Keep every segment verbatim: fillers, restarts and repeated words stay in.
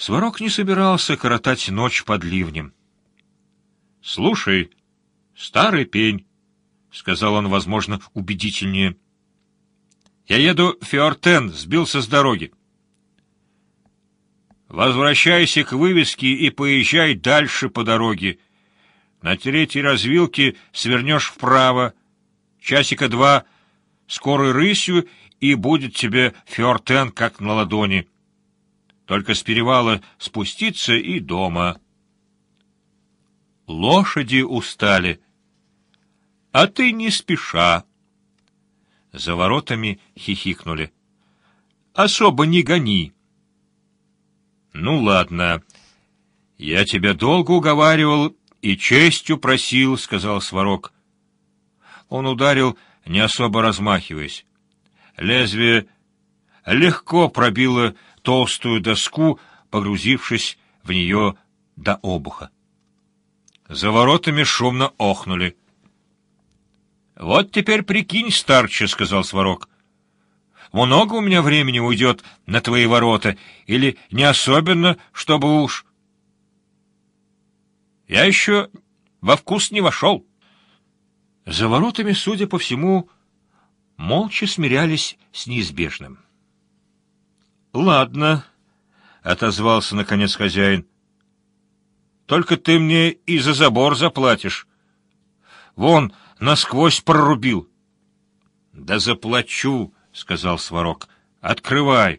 Сварог не собирался коротать ночь под ливнем. — Слушай, старый пень, — сказал он, возможно, убедительнее, — я еду в Фиортен, сбился с дороги. Возвращайся к вывеске и поезжай дальше по дороге. На третьей развилке свернешь вправо, часика два, скорой рысью, и будет тебе Фиортен как на ладони. Только с перевала спуститься и дома. Лошади устали, а ты не спеша. За воротами хихикнули. Особо не гони. Ну, ладно. Я тебя долго уговаривал и честью просил, — сказал Сварог. Он ударил, не особо размахиваясь. Лезвие легко пробило толстую доску, погрузившись в нее до обуха. За воротами шумно охнули. — Вот теперь прикинь, старче, — сказал Сварог. — Много у меня времени уйдет на твои ворота, или не особенно, чтобы уж... Я еще во вкус не вошел. За воротами, судя по всему, молча смирялись с неизбежным. — Ладно, — отозвался наконец хозяин. — Только ты мне и за забор заплатишь. Вон, насквозь прорубил. — Да заплачу, — сказал Сварог. — Открывай.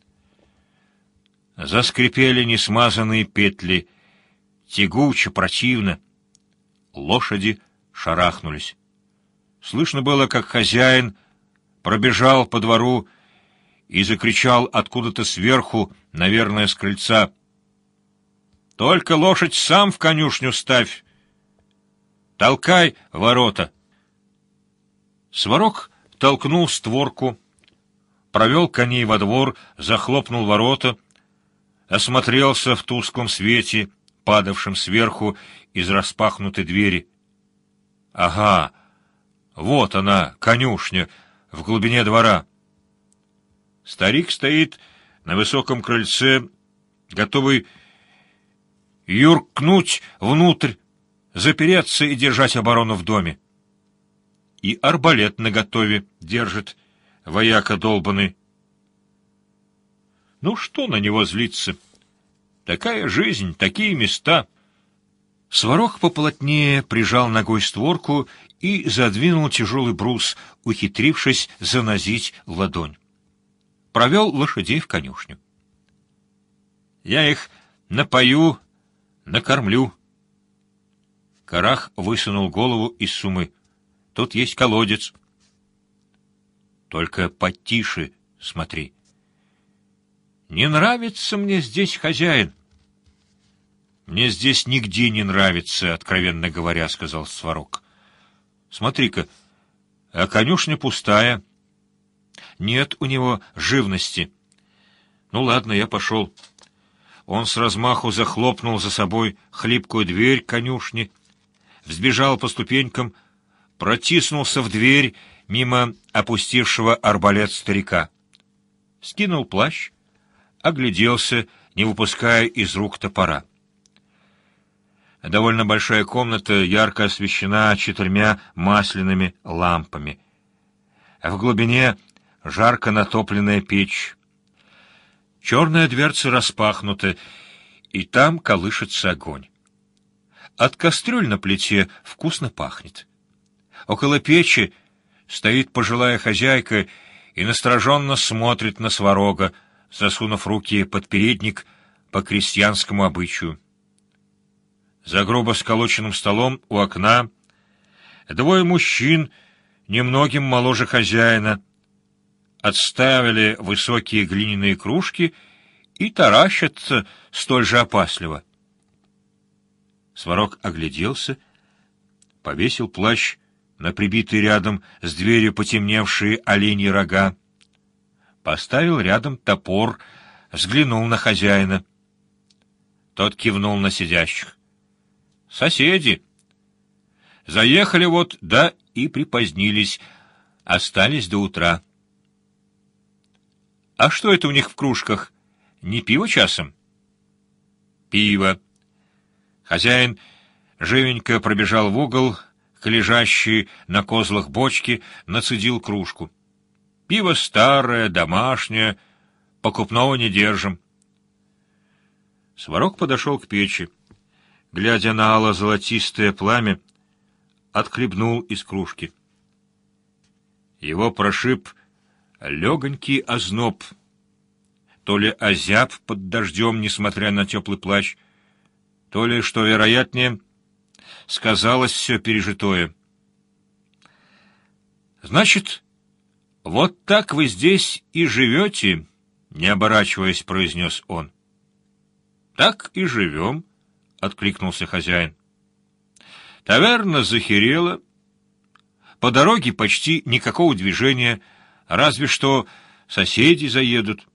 Заскрипели несмазанные петли. Тягуче, противно. Лошади шарахнулись. Слышно было, как хозяин пробежал по двору и закричал откуда-то сверху, наверное, с крыльца. — Только лошадь сам в конюшню ставь. Толкай ворота. Сварог толкнул створку, провел коней во двор, захлопнул ворота, осмотрелся в тусклом свете, падавшем сверху из распахнутой двери. Ага, вот она, конюшня, в глубине двора. Старик стоит на высоком крыльце, готовый юркнуть внутрь, запереться и держать оборону в доме. И арбалет наготове держит, вояка долбанный. Ну что на него злиться? Такая жизнь, такие места. Сварог поплотнее прижал ногой створку и задвинул тяжелый брус, ухитрившись занозить в ладонь. Провел лошадей в конюшню. Я их напою, накормлю. Карах высунул голову из сумы. Тут есть колодец. Только потише смотри. Не нравится мне здесь хозяин. Мне здесь нигде не нравится, откровенно говоря, — сказал Сварог. Смотри-ка, а конюшня пустая. Нет у него живности. Ну ладно, я пошел. Он с размаху захлопнул за собой хлипкую дверь конюшни, взбежал по ступенькам, протиснулся в дверь мимо опустившего арбалет старика. Скинул плащ, огляделся, не выпуская из рук топора. Довольно большая комната ярко освещена четырьмя масляными лампами. В глубине жарко натопленная печь. Черная дверца распахнута, и там колышется огонь. От кастрюль на плите вкусно пахнет. Около печи стоит пожилая хозяйка и настороженно смотрит на Сварога, засунув руки под передник по крестьянскому обычаю. За грубо сколоченным столом у окна двое мужчин, немногим моложе хозяина, отставили высокие глиняные кружки и таращатся столь же опасливо. Сварог огляделся, повесил плащ на прибитые рядом с дверью потемневшие оленьи рога, поставил рядом топор, взглянул на хозяина. Тот кивнул на сидящих. «Соседи! Заехали вот, да и припозднились, остались до утра». «А что это у них в кружках? Не пиво часом?» Пиво. Хозяин живенько пробежал в угол к лежащей на козлах бочке, нацедил кружку. Пиво старое, домашнее, покупного не держим. Сварог подошел к печи. Глядя на ало-золотистое пламя, отхлебнул из кружки. Его прошиб легонький озноб, то ли озяб под дождем, несмотря на теплый плащ, то ли, что вероятнее, сказалось все пережитое. «Значит, вот так вы здесь и живете?» — не оборачиваясь, произнес он. «Так и живем», — откликнулся хозяин. «Таверна захерела. По дороге почти никакого движения, разве что соседи заедут.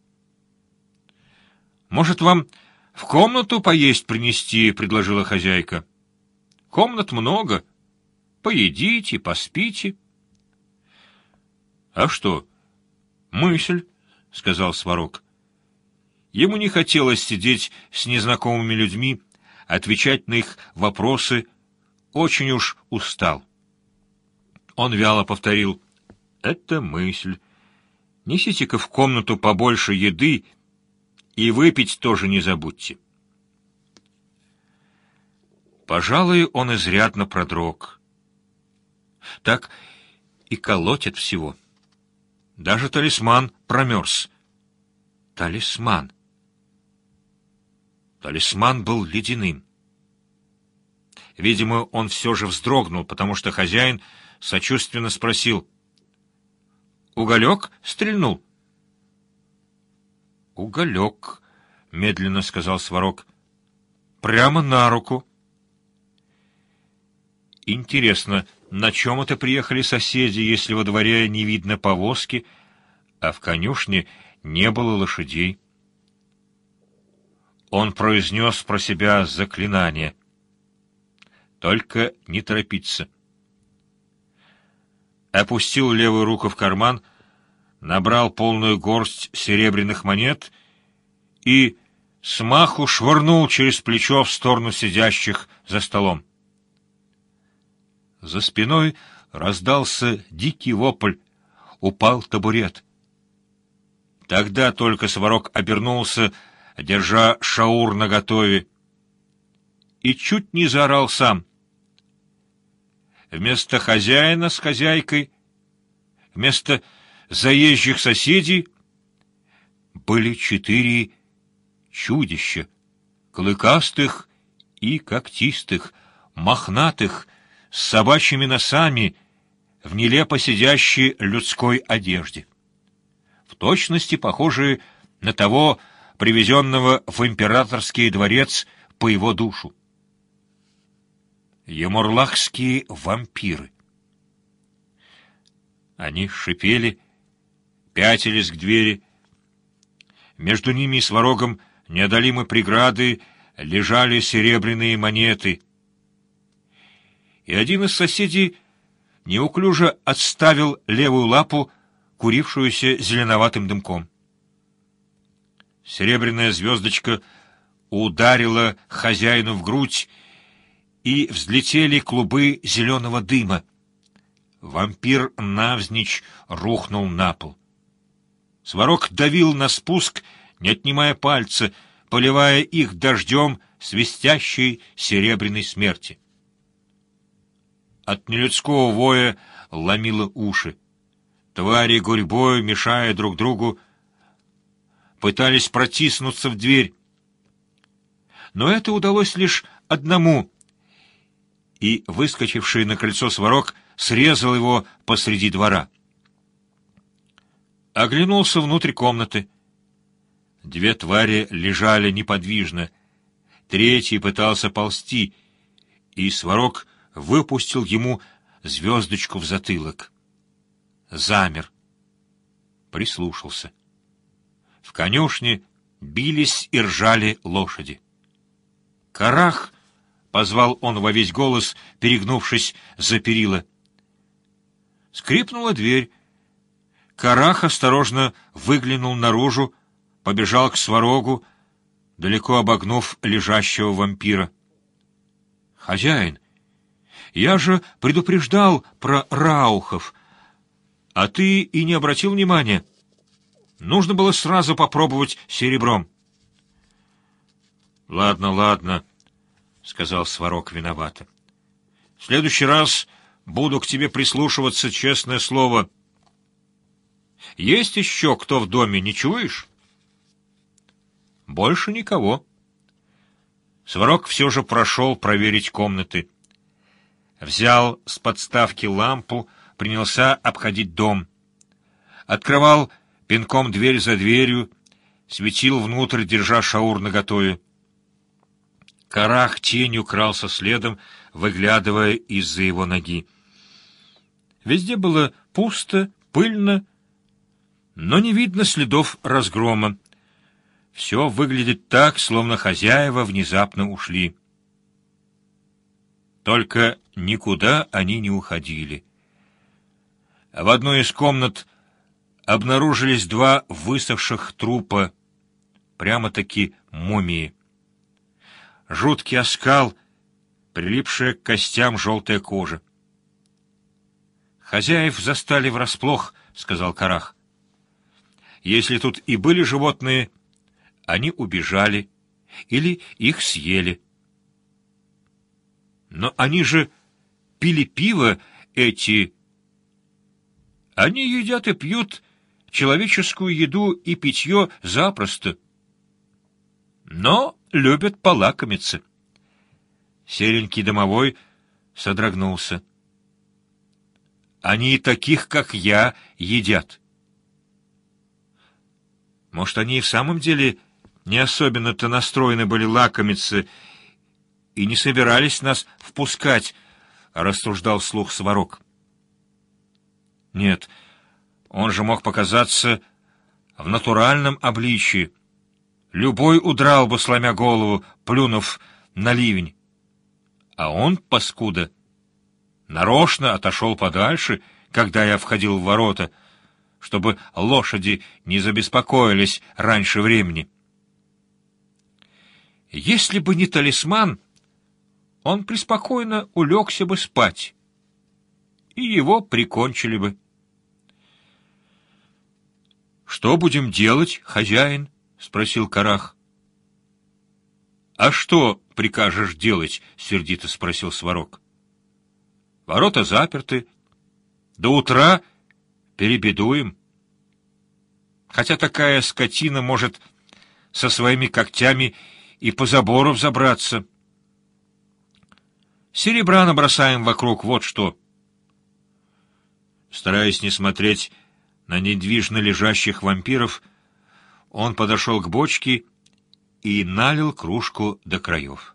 Может, вам в комнату поесть принести?» — предложила хозяйка. «Комнат много. Поедите, поспите». «А что? Мысль», — сказал Сварог. Ему не хотелось сидеть с незнакомыми людьми, отвечать на их вопросы, очень уж устал. Он вяло повторил: «Это мысль. Несите-ка в комнату побольше еды и выпить тоже не забудьте». Пожалуй, он изрядно продрог. Так и колотит всего. Даже талисман промерз. Талисман. Талисман был ледяным. Видимо, он все же вздрогнул, потому что хозяин сочувственно спросил: «Уголек стрельнул?» «Уголек», — медленно сказал Сварог. «Прямо на руку». «Интересно, на чем это приехали соседи, если во дворе не видно повозки, а в конюшне не было лошадей?» Он произнес про себя заклинание. «Только не торопиться». Опустил левую руку в карман, набрал полную горсть серебряных монет и смаху швырнул через плечо в сторону сидящих за столом. За спиной раздался дикий вопль, упал табурет. Тогда только Сварог обернулся, держа шаур наготове, и чуть не заорал сам. Вместо хозяина с хозяйкой, вместо заезжих соседей были четыре чудища, клыкастых и когтистых, мохнатых, с собачьими носами, в нелепо сидящей людской одежде, в точности похожие на того, привезенного в императорский дворец по его душу. Ямурлахские вампиры. Они шипели, пятились к двери. Между ними и Сварогом неодолимой преграды лежали серебряные монеты. И один из соседей неуклюже отставил левую лапу, курившуюся зеленоватым дымком. Серебряная звездочка ударила хозяину в грудь, и взлетели клубы зеленого дыма. Вампир навзничь рухнул на пол. Сварог давил на спуск, не отнимая пальца, поливая их дождем свистящей серебряной смерти. От нелюдского воя ломило уши. Твари гурьбой, мешая друг другу, пытались протиснуться в дверь. Но это удалось лишь одному, и выскочивший на крыльцо Сварог срезал его посреди двора. Оглянулся внутрь комнаты. Две твари лежали неподвижно, третий пытался ползти, и Сварог выпустил ему звездочку в затылок. Замер. Прислушался. В конюшне бились и ржали лошади. «Карах!» — позвал он во весь голос, перегнувшись за перила. Скрипнула дверь. Карах осторожно выглянул наружу, побежал к Сварогу, далеко обогнув лежащего вампира. «Хозяин, я же предупреждал про раухов, а ты и не обратил внимания. Нужно было сразу попробовать серебром». «Ладно, ладно», — сказал Сварог виновато. «В следующий раз буду к тебе прислушиваться, честное слово. Есть еще кто в доме, не чуешь?» «Больше никого». Сварог все же прошел проверить комнаты. Взял с подставки лампу, принялся обходить дом. Открывал пинком дверь за дверью, светил внутрь, держа шаур наготове. Карах тенью крался следом, выглядывая из-за его ноги. Везде было пусто, пыльно, но не видно следов разгрома. Все выглядит так, словно хозяева внезапно ушли. Только никуда они не уходили. В одной из комнат обнаружились два высохших трупа, прямо-таки мумии. Жуткий оскал, прилипшая к костям желтая кожа. «Хозяев застали врасплох», — сказал Карах. «Если тут и были животные, они убежали или их съели. Но они же пили пиво, эти... Они едят и пьют человеческую еду и питье запросто, но любят полакомиться». Серенький домовой содрогнулся. «Они и таких, как я, едят». Может, они и в самом деле не особенно-то настроены были лакомиться и не собирались нас впускать, — рассуждал вслух Сварог. Нет, он же мог показаться в натуральном обличии. Любой удрал бы, сломя голову, плюнув на ливень. А он, паскуда, нарочно отошел подальше, когда я входил в ворота, чтобы лошади не забеспокоились раньше времени. Если бы не талисман, он преспокойно улегся бы спать, и его прикончили бы. — Что будем делать, хозяин? — спросил Карах. — А что прикажешь делать? — сердито спросил Сварог. — Ворота заперты. До утра перебедуем. Хотя такая скотина может со своими когтями и по забору взобраться. Серебра набросаем вокруг, вот что. Стараясь не смотреть на недвижно лежащих вампиров, он подошел к бочке и налил кружку до краев.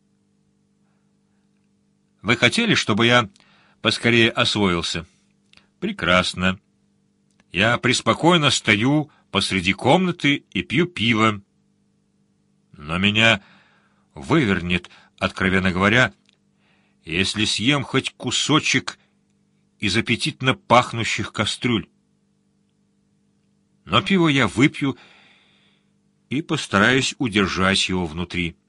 «Вы хотели, чтобы я поскорее освоился?» «Прекрасно. Я преспокойно стою посреди комнаты и пью пиво. Но меня вывернет, откровенно говоря, если съем хоть кусочек из аппетитно пахнущих кастрюль. Но пиво я выпью и постараюсь удержать его внутри».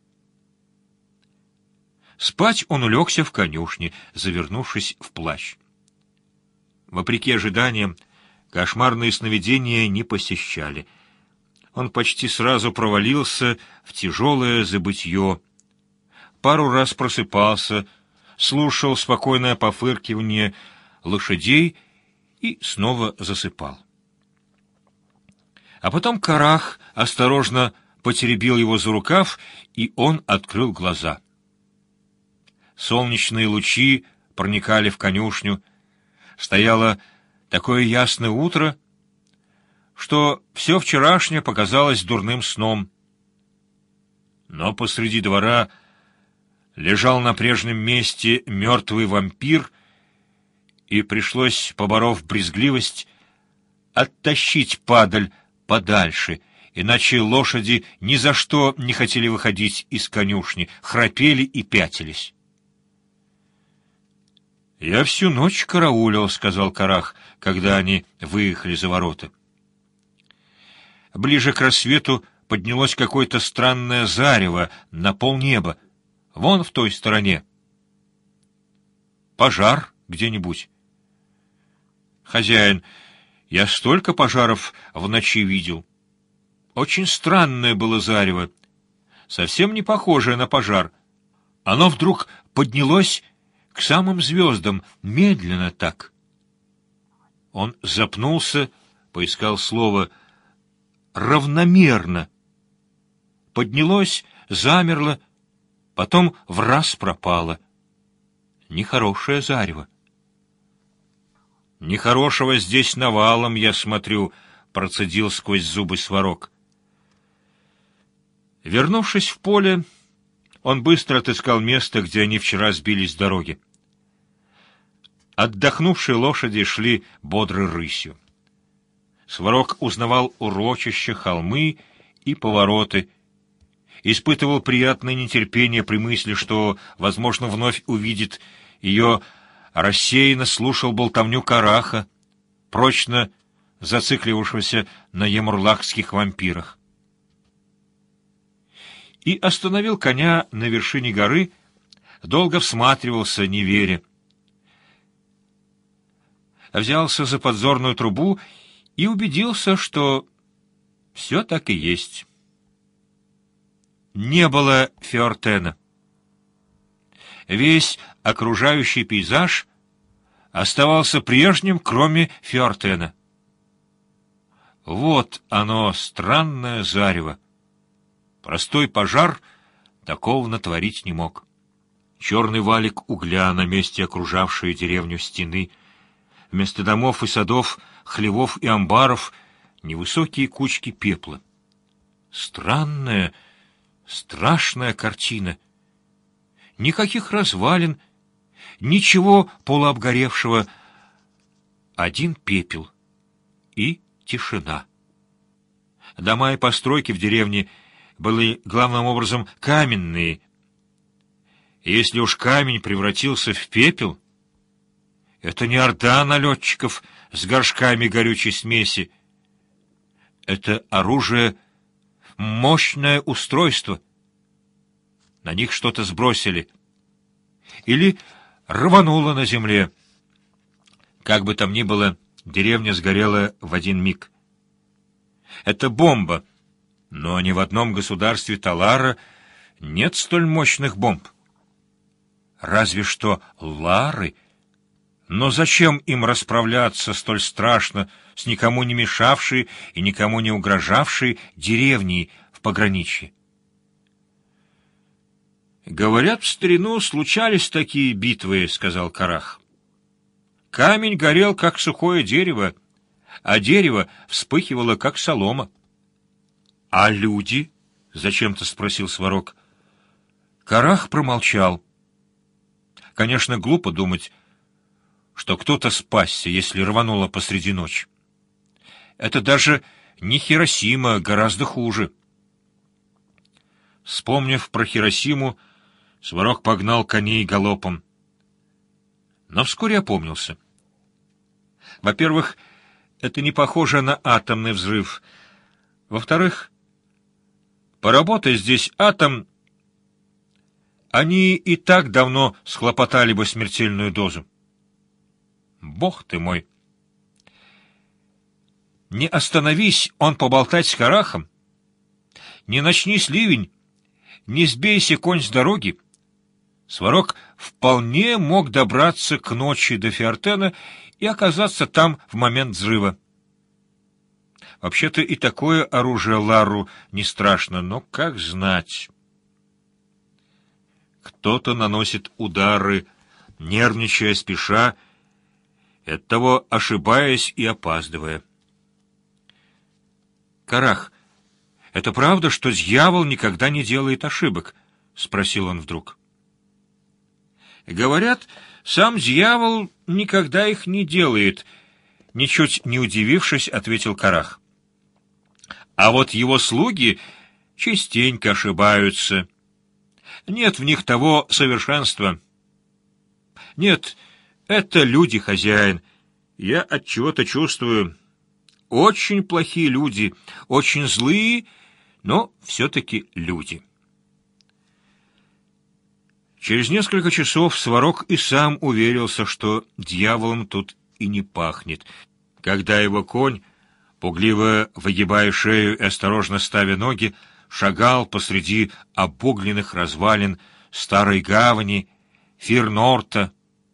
Спать он улегся в конюшне, завернувшись в плащ. Вопреки ожиданиям, кошмарные сновидения не посещали. Он почти сразу провалился в тяжелое забытье. Пару раз просыпался, слушал спокойное пофыркивание лошадей и снова засыпал. А потом Карах осторожно потеребил его за рукав, и он открыл глаза. Солнечные лучи проникали в конюшню. Стояло такое ясное утро, что все вчерашнее показалось дурным сном. Но посреди двора лежал на прежнем месте мертвый вампир, и пришлось, поборов брезгливость, оттащить падаль подальше, иначе лошади ни за что не хотели выходить из конюшни, храпели и пятились. «Я всю ночь караулил», — сказал Карах, когда они выехали за ворота. Ближе к рассвету поднялось какое-то странное зарево на полнеба, вон в той стороне. Пожар где-нибудь. Хозяин, я столько пожаров в ночи видел. Очень странное было зарево, совсем не похожее на пожар. Оно вдруг поднялось к самым звездам, медленно так. Он запнулся, поискал слово «равномерно». Поднялось, замерло, потом враз пропало. Нехорошее зарево. «Нехорошего здесь навалом, я смотрю», — процедил сквозь зубы Сварог. Вернувшись в поле, он быстро отыскал место, где они вчера сбились с дороги. Отдохнувшие лошади шли бодрой рысью. Сварог узнавал урочища, холмы и повороты, испытывал приятное нетерпение при мысли, что, возможно, вновь увидит ее, рассеянно слушал болтовню Караха, прочно зацикливавшегося на ямурлахских вампирах. И остановил коня на вершине горы, долго всматривался, не веря. Взялся за подзорную трубу и убедился, что все так и есть. Не было Феортена. Весь окружающий пейзаж оставался прежним, кроме Феортена. Вот оно, странное зарево. Простой пожар такого натворить не мог. Черный валик угля на месте окружавшей деревню стены, вместо домов и садов, хлевов и амбаров невысокие кучки пепла. Странная, страшная картина. Никаких развалин, ничего полуобгоревшего, один пепел и тишина. Дома и постройки в деревне были главным образом каменные. И если уж камень превратился в пепел, это не орда налетчиков с горшками горючей смеси. Это оружие, мощное устройство. На них что-то сбросили. Или рвануло на земле. Как бы там ни было, деревня сгорела в один миг. Это бомба, но ни в одном государстве Талара нет столь мощных бомб. Разве что Лары. Но зачем им расправляться столь страшно с никому не мешавшей и никому не угрожавшей деревней в пограничье? «Говорят, в старину случались такие битвы», — сказал Карах. «Камень горел, как сухое дерево, а дерево вспыхивало, как солома». «А люди?» — зачем-то спросил Сварог. Карах промолчал. Конечно, глупо думать, что кто-то спасся, если рвануло посреди ночи. Это даже не Хиросима, гораздо хуже. Вспомнив про Хиросиму, Сварог погнал коней галопом. Но вскоре опомнился. Во-первых, это не похоже на атомный взрыв. Во-вторых, поработай здесь атом, они и так давно схлопотали бы смертельную дозу. Бог ты мой! Не остановись он поболтать с Карахом, не начнись ливень, не сбейся конь с дороги, Сварог вполне мог добраться к ночи до Феортена и оказаться там в момент взрыва. Вообще-то и такое оружие Лару не страшно, но как знать. Кто-то наносит удары, нервничая, спеша, и оттого ошибаясь и опаздывая. «Карах, это правда, что дьявол никогда не делает ошибок?» — спросил он вдруг. «Говорят, сам дьявол никогда их не делает», — ничуть не удивившись, ответил Карах. «А вот его слуги частенько ошибаются. Нет в них того совершенства. Нет, это люди, хозяин. Я отчего-то чувствую. Очень плохие люди, очень злые, но все-таки люди. Через несколько часов Сварог и сам уверился, что дьяволом тут и не пахнет, когда его конь, пугливо выгибая шею и осторожно ставя ноги, шагал посреди обугленных развалин старой гавани, Фирнорта.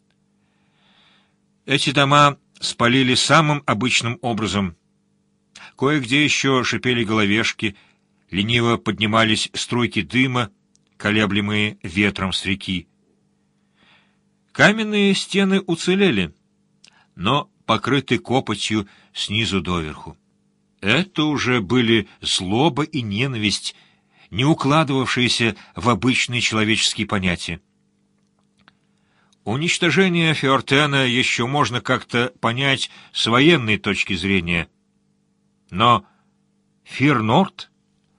Эти дома спалили самым обычным образом. Кое-где еще шипели головешки, лениво поднимались струйки дыма, колеблемые ветром с реки. Каменные стены уцелели, но покрыты копотью снизу доверху. Это уже были злоба и ненависть, не укладывавшиеся в обычные человеческие понятия. Уничтожение Феортена еще можно как-то понять с военной точки зрения. Но Фирнорт...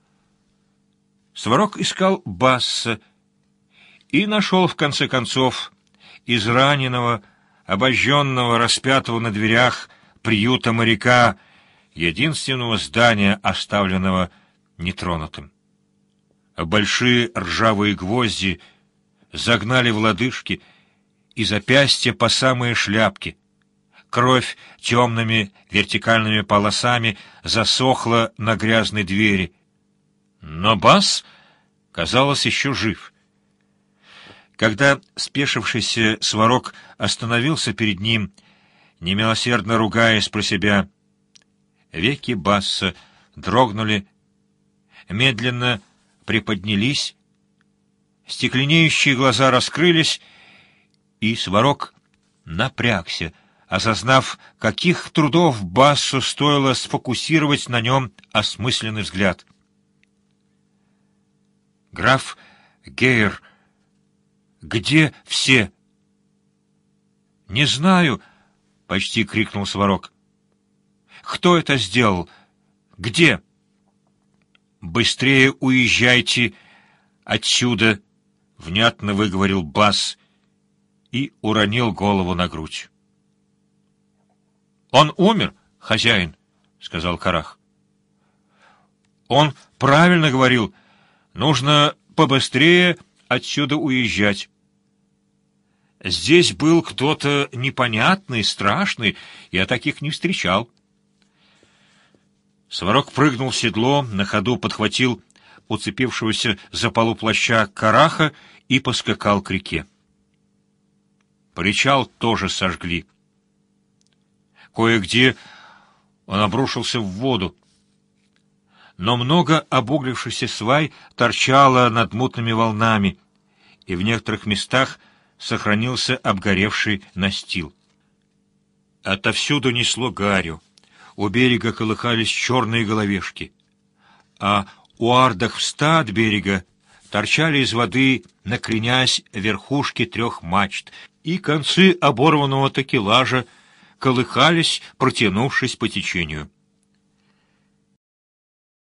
Сварог искал Басса и нашел, в конце концов, израненного, обожженного, распятого на дверях приюта моряка, единственного здания, оставленного нетронутым. Большие ржавые гвозди загнали в лодыжки и запястья по самые шляпки. Кровь темными вертикальными полосами засохла на грязной двери. Но Басс, казалось, еще жив. Когда спешившийся Сварог остановился перед ним, немилосердно ругаясь про себя, веки Басса дрогнули, медленно приподнялись, стекленеющие глаза раскрылись, и Сварог напрягся, осознав, каких трудов Бассу стоило сфокусировать на нем осмысленный взгляд. «Граф Гейр, где все?» «Не знаю», — почти крикнул Сварог. «Кто это сделал? Где?» «Быстрее уезжайте отсюда», — внятно выговорил Басс и уронил голову на грудь. «Он умер, хозяин», — сказал Карах. «Он правильно говорил. Нужно побыстрее отсюда уезжать. Здесь был кто-то непонятный, страшный, я таких не встречал». Сварог прыгнул в седло, на ходу подхватил уцепившегося за полу плаща Караха и поскакал к реке. Причал тоже сожгли. Кое-где он обрушился в воду, но много обуглившихся свай торчало над мутными волнами, и в некоторых местах сохранился обгоревший настил. Отовсюду несло гарью, у берега колыхались черные головешки, а у ардах-вста от берега торчали из воды, накренясь, верхушки трех мачт, и концы оборванного такелажа колыхались, протянувшись по течению.